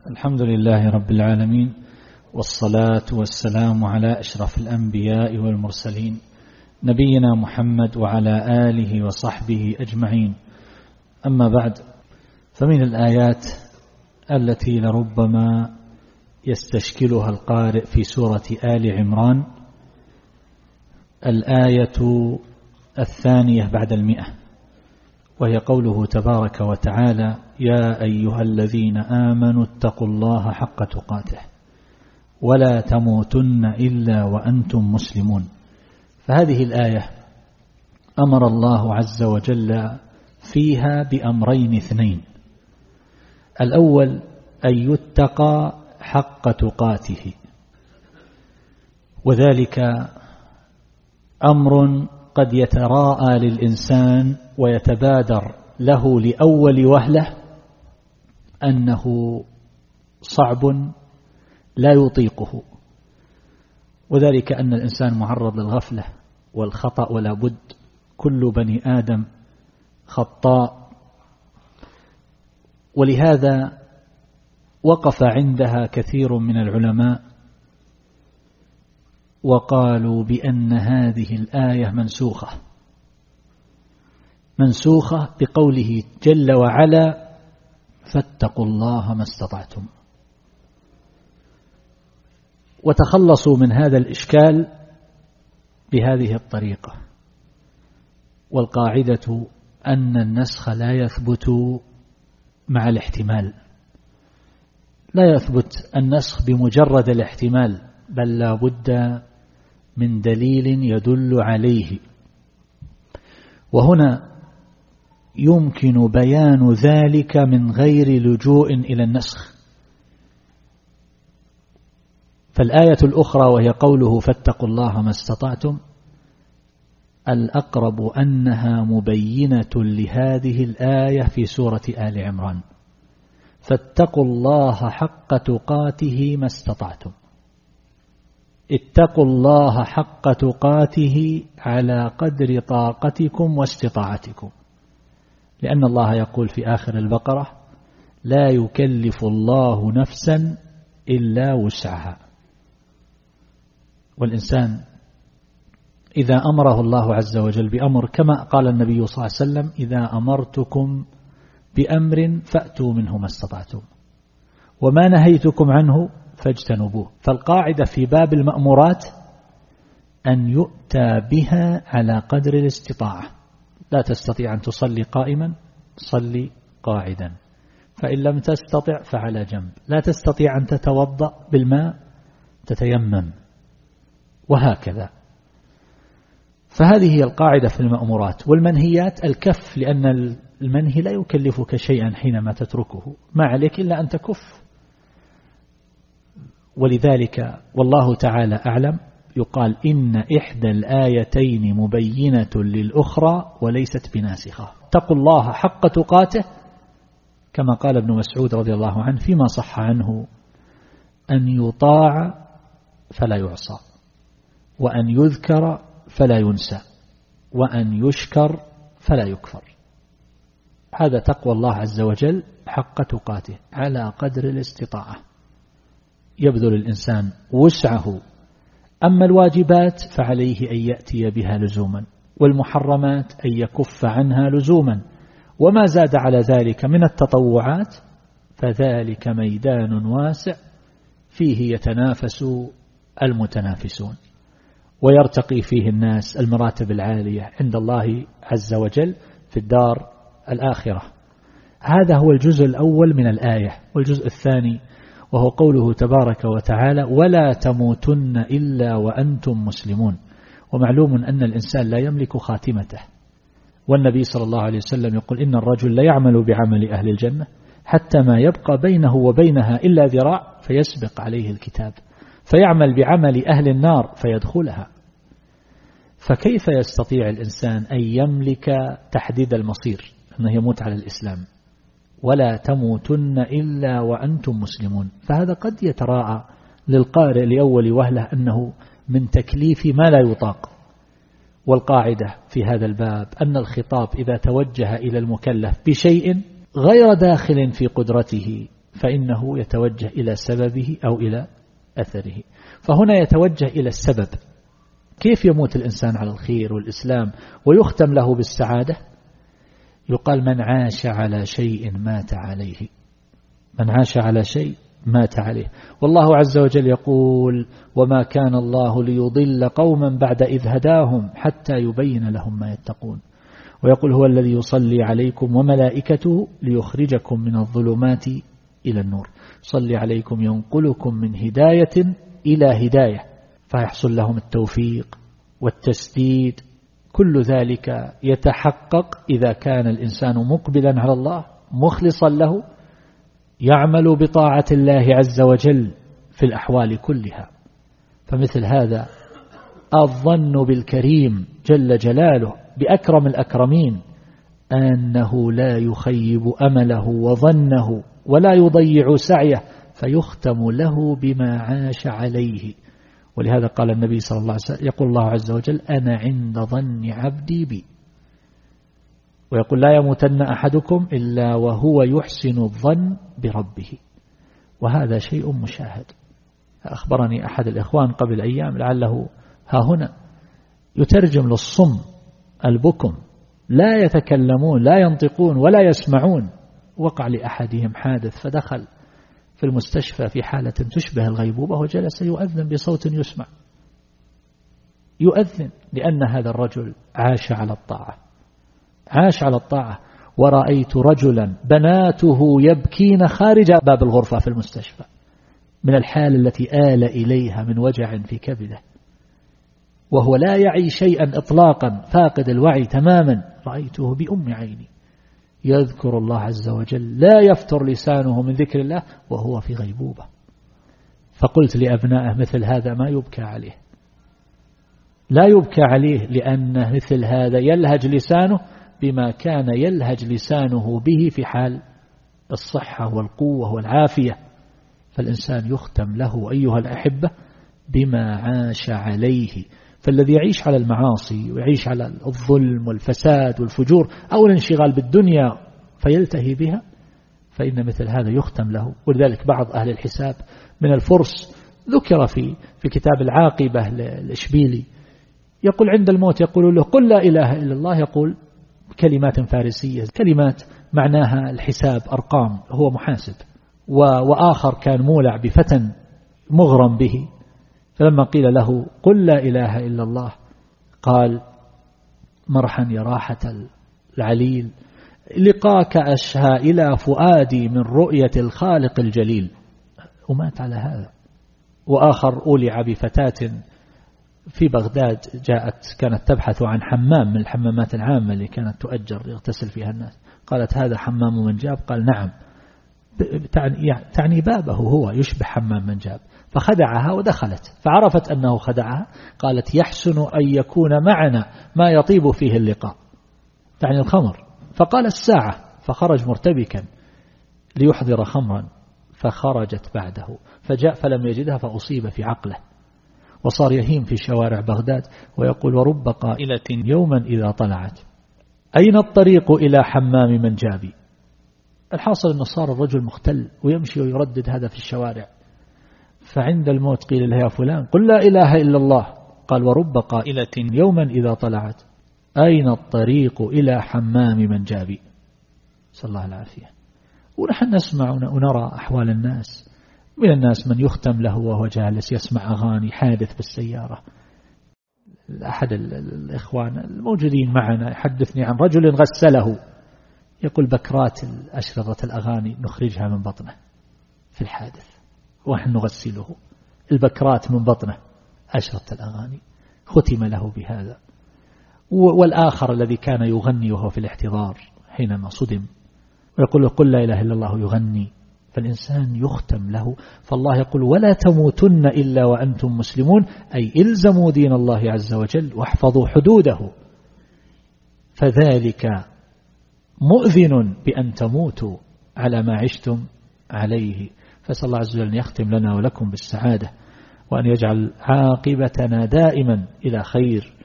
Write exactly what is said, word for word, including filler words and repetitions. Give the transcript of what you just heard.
الحمد لله رب العالمين، والصلاة والسلام على أشرف الأنبياء والمرسلين نبينا محمد وعلى آله وصحبه أجمعين. أما بعد، فمن الآيات التي لربما يستشكلها القارئ في سورة آل عمران الآية الثانية بعد المئة، وهي قوله تبارك وتعالى: يا أيها الذين آمنوا اتقوا الله حق تقاته ولا تموتن إلا وأنتم مسلمون. فهذه الآية أمر الله عز وجل فيها بأمرين اثنين: الأول أن يتقى حق تقاته، وذلك أمر قد يتراءى للإنسان ويتبادر له لأول وهلة أنه صعب لا يطيقه، وذلك أن الإنسان معرض للغفلة والخطأ، ولا بد كل بني آدم خطاء. ولهذا وقف عندها كثير من العلماء وقالوا بأن هذه الآية منسوخة منسوخة بقوله جل وعلا: فاتقوا الله ما استطعتم. وتخلصوا من هذا الإشكال بهذه الطريقة. والقاعدة أن النسخ لا يثبت مع الاحتمال، لا يثبت النسخ بمجرد الاحتمال، بل لا بد من دليل يدل عليه. وهنا يمكن بيان ذلك من غير لجوء إلى النسخ. فالآية الأخرى وهي قوله فاتقوا الله ما استطعتم، الأقرب أنها مبينة لهذه الآية في سورة آل عمران: فاتقوا الله حق تقاته ما استطعتم. اتقوا الله حق تقاته على قدر طاقتكم واستطاعتكم، لأن الله يقول في آخر البقرة: لا يكلف الله نفسا إلا وسعها. والإنسان إذا أمره الله عز وجل بأمر، كما قال النبي صلى الله عليه وسلم: إذا أمرتكم بأمر فأتوا منه ما استطعتم وما نهيتكم عنه فاجتنبوه. فالقاعدة في باب المأمورات أن يؤتى بها على قدر الاستطاعة. لا تستطيع أن تصلي قائما، صلي قاعدا، فإن لم تستطع فعلى جنب. لا تستطيع أن تتوضأ بالماء، تتيمم، وهكذا. فهذه هي القاعدة في المأمورات. والمنهيات الكف، لأن المنهي لا يكلفك شيئا حينما تتركه، ما عليك إلا أن تكف. ولذلك والله تعالى أعلم يقال إن إحدى الآيتين مبينة للأخرى وليست بناسخة. اتقوا الله حق تقاته، كما قال ابن مسعود رضي الله عنه فيما صح عنه: أن يطاع فلا يعصى، وأن يذكر فلا ينسى، وأن يشكر فلا يكفر. هذا تقوى الله عز وجل حق تقاته على قدر الاستطاعة، يبذل الإنسان وسعه. أما الواجبات فعليه أن يأتي بها لزوما، والمحرمات أن يكف عنها لزوما، وما زاد على ذلك من التطوعات فذلك ميدان واسع فيه يتنافس المتنافسون، ويرتقي فيه الناس المراتب العالية عند الله عز وجل في الدار الآخرة. هذا هو الجزء الأول من الآية. والجزء الثاني وهو قوله تبارك وتعالى: ولا تموتن إلا وأنتم مسلمون. ومعلوم أن الإنسان لا يملك خاتمته، والنبي صلى الله عليه وسلم يقول: إن الرجل لا يعمل بعمل أهل الجنة حتى ما يبقى بينه وبينها إلا ذراع فيسبق عليه الكتاب، فيعمل بعمل أهل النار فيدخلها. فكيف يستطيع الإنسان أن يملك تحديد المصير أنه يموت على الإسلام؟ ولا تموتن إلا وأنتم مسلمون. فهذا قد يتراءى للقارئ لأول وهلة أنه من تكليف ما لا يطاق. والقاعدة في هذا الباب أن الخطاب إذا توجه إلى المكلف بشيء غير داخل في قدرته فإنه يتوجه إلى سببه أو إلى أثره. فهنا يتوجه إلى السبب، كيف يموت الإنسان على الخير والإسلام ويختم له بالسعادة؟ يقال من عاش على شيء مات عليه، من عاش على شيء مات عليه. والله عز وجل يقول وما كان الله ليضل قوما بعد إذ هداهم حتى يبين لهم ما يتقون. ويقول هو الذي يصلي عليكم وملائكته ليخرجكم من الظلمات إلى النور، يصلي عليكم ينقلكم من هداية إلى هداية، فيحصل لهم التوفيق والتسديد. كل ذلك يتحقق إذا كان الإنسان مقبلا على الله مخلصا له، يعمل بطاعة الله عز وجل في الأحوال كلها. فمثل هذا الظن بالكريم جل جلاله بأكرم الأكرمين أنه لا يخيب أمله وظنه ولا يضيع سعيه، فيختم له بما عاش عليه. ولهذا قال النبي صلى الله عليه وسلم، يقول الله عز وجل أنا عند ظن عبدي بي، ويقول لا يموتن أحدكم إلا وهو يحسن الظن بربه، وهذا شيء مشاهد. أخبرني أحد الإخوان قبل أيام لعله ها هنا يترجم للصم البكم، لا يتكلمون لا ينطقون ولا يسمعون. وقع لأحدهم حادث فدخل في المستشفى في حالة تشبه الغيبوبة وجلس يؤذن بصوت يسمع، يؤذن لأن هذا الرجل عاش على الطاعة، عاش على الطاعة. ورأيت رجلا بناته يبكين خارج باب الغرفة في المستشفى من الحال التي آل إليها من وجع في كبده، وهو لا يعي شيئا إطلاقا، فاقد الوعي تماما. رأيته بأم عيني يذكر الله عز وجل، لا يفتر لسانه من ذكر الله وهو في غيبوبة. فقلت لأبنائه مثل هذا ما يبكى عليه، لا يبكى عليه، لأن مثل هذا يلهج لسانه بما كان يلهج لسانه به في حال الصحة والقوة والعافية. فالإنسان يختم له أيها الأحبة بما عاش عليه. فالذي يعيش على المعاصي ويعيش على الظلم والفساد والفجور أو الانشغال بالدنيا فيلتهي بها، فإن مثل هذا يختم له. ولذلك بعض أهل الحساب من الفرس ذكر في في كتاب العاقبة الإشبيلي، يقول عند الموت يقول له قل لا إله إلا الله، يقول كلمات فارسية، كلمات معناها الحساب أرقام، هو محاسب. وآخر كان مولع بفتن مغرم به، فلما قيل له قل لا إله إلا الله قال مرحا يا راحة العليل، لقاك أشهى إلى فؤادي من رؤية الخالق الجليل، ومات على هذا. وآخر أولع بفتاة في بغداد جاءت كانت تبحث عن حمام من الحمامات العامة اللي كانت تؤجر يغتسل فيها الناس، قالت هذا حمام من جاب، قال نعم، تعني بابه هو يشبه حمام من جاب، فخدعها ودخلت، فعرفت أنه خدعها، قالت يحسن أن يكون معنا ما يطيب فيه اللقاء، تعني الخمر. فقال الساعة، فخرج مرتبكا ليحضر خمرا، فخرجت بعده فجاء فلم يجدها فأصيب في عقله، وصار يهيم في شوارع بغداد ويقول ورب قائلة يوما إذا طلعت أين الطريق إلى حمام من جابي. الحاصل أنه صار الرجل مختل ويمشي ويردد هذا في الشوارع. فعند الموت قيل له يا فلان قل لا إله إلا الله، قال ورب قائلة يوما إذا طلعت أين الطريق إلى حمام من جابي. صلى الله العافية. ونحن نسمع ونرى أحوال الناس، من الناس من يختم له وهو جالس يسمع أغاني، حادث بالسيارة. أحد الإخوان الموجودين معنا يحدثني عن رجل غسله، يقول بكرات أشرطة الأغاني نخرجها من بطنه في الحادث ونحن نغسله، البكرات من بطنه أشرطة الأغاني، ختم له بهذا. والآخر الذي كان يغني وهو في الاحتضار حينما صدم، ويقول له قل لا إله إلا الله يغني، فالإنسان يختم له. فالله يقول ولا تموتن إلا وأنتم مسلمون، أي إلزموا دين الله عز وجل واحفظوا حدوده، فذلك مؤذن بأن تموتوا على ما عشتم عليه. فسأل الله عز وجل أن يختم لنا ولكم بالسعادة، وأن يجعل عاقبتنا دائما إلى خير،